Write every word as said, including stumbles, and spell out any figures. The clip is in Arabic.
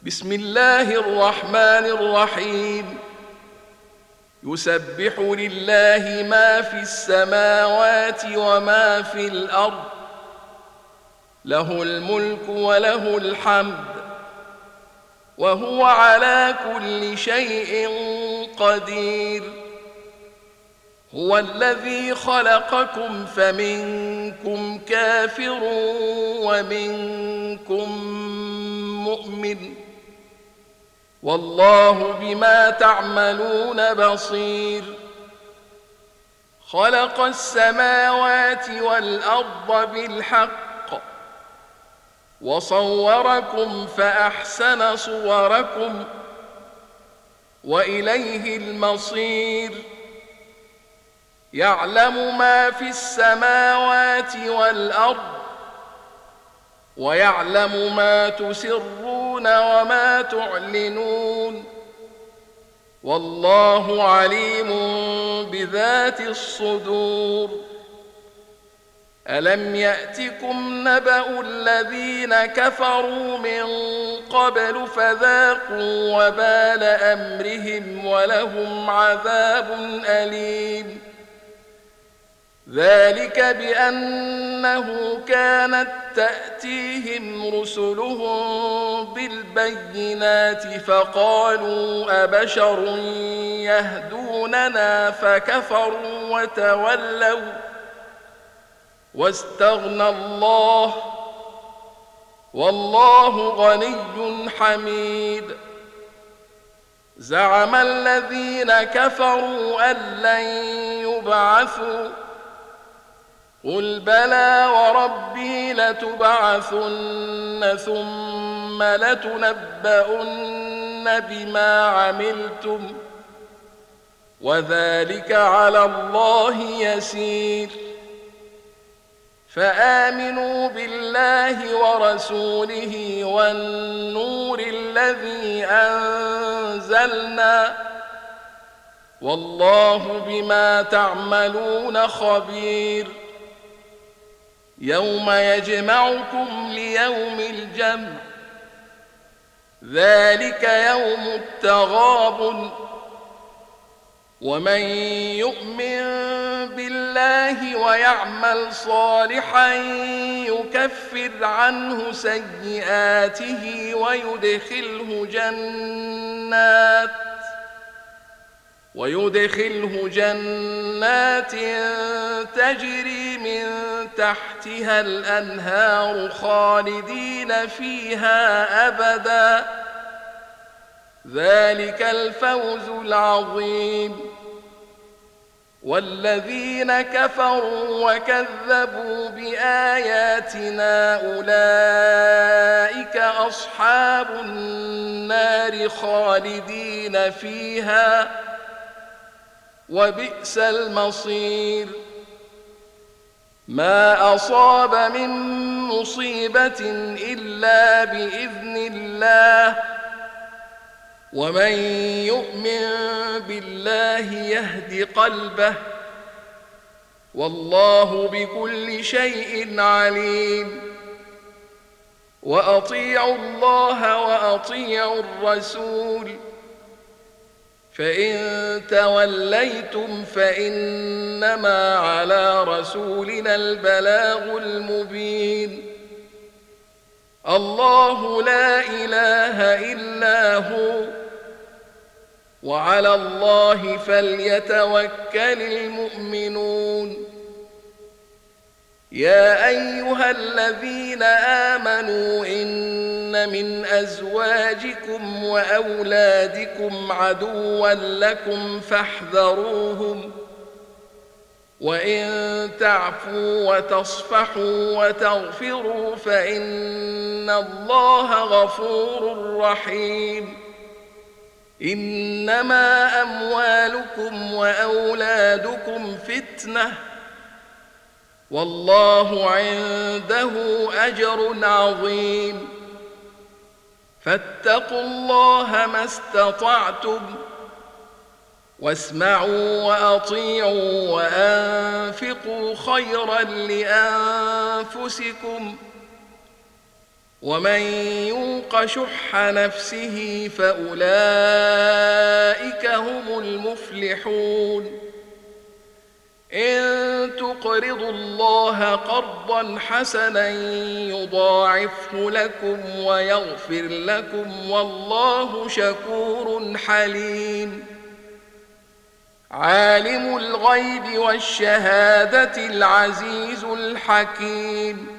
بسم الله الرحمن الرحيم يسبح لله ما في السماوات وما في الأرض له الملك وله الحمد وهو على كل شيء قدير هو الذي خلقكم فمنكم كافر ومنكم مؤمن والله بما تعملون بصير خلق السماوات والأرض بالحق وصوركم فأحسن صوركم وإليه المصير يعلم ما في السماوات والأرض ويعلم ما تسرون وما تعلنون والله عليم بذات الصدور ألم يأتكم نبأ الذين كفروا من قبل فذاقوا وبال أمرهم ولهم عذاب أليم ذلك بأنه كانت تأتيهم رسلهم بالبينات فقالوا أبشر يهدوننا فكفروا وتولوا واستغنى الله والله غني حميد زعم الذين كفروا أن لن يبعثوا قل بلى وربي لتبعثن ثم لتنبؤن بما عملتم وذلك على الله يسير فآمنوا بالله ورسوله والنور الذي أنزلنا والله بما تعملون خبير يوم يجمعكم ليوم الجمع ذلك يوم التغابن ومن يؤمن بالله ويعمل صالحا يكفر عنه سيئاته ويدخله جنات ويدخله جنات تجري من تحتها الأنهار خالدين فيها أبدا ذلك الفوز العظيم والذين كفروا وكذبوا بآياتنا أولئك أصحاب النار خالدين فيها وبئس المصير ما أصاب من مصيبة إلا بإذن الله ومن يؤمن بالله يهد قلبه والله بكل شيء عليم وأطيعوا الله وأطيعوا الرسول فإن توليتم فإنما على رسولنا البلاغ المبين الله لا إله إلا هو وعلى الله فليتوكل المؤمنون يا أيها الذين آمنوا إن من أزواجكم وأولادكم عدوا لكم فاحذروهم وإن تعفوا وتصفحوا وتغفروا فإن الله غفور رحيم إنما أموالكم وأولادكم فتنة والله عنده أجر عظيم فاتقوا الله ما استطعتم واسمعوا وأطيعوا وأنفقوا خيرا لأنفسكم ومن يوق شح نفسه فأولئك هم المفلحون إن تقرضوا الله قرضا حسنا يضاعفه لكم ويغفر لكم والله شكور حليم عالم الغيب والشهادة العزيز الحكيم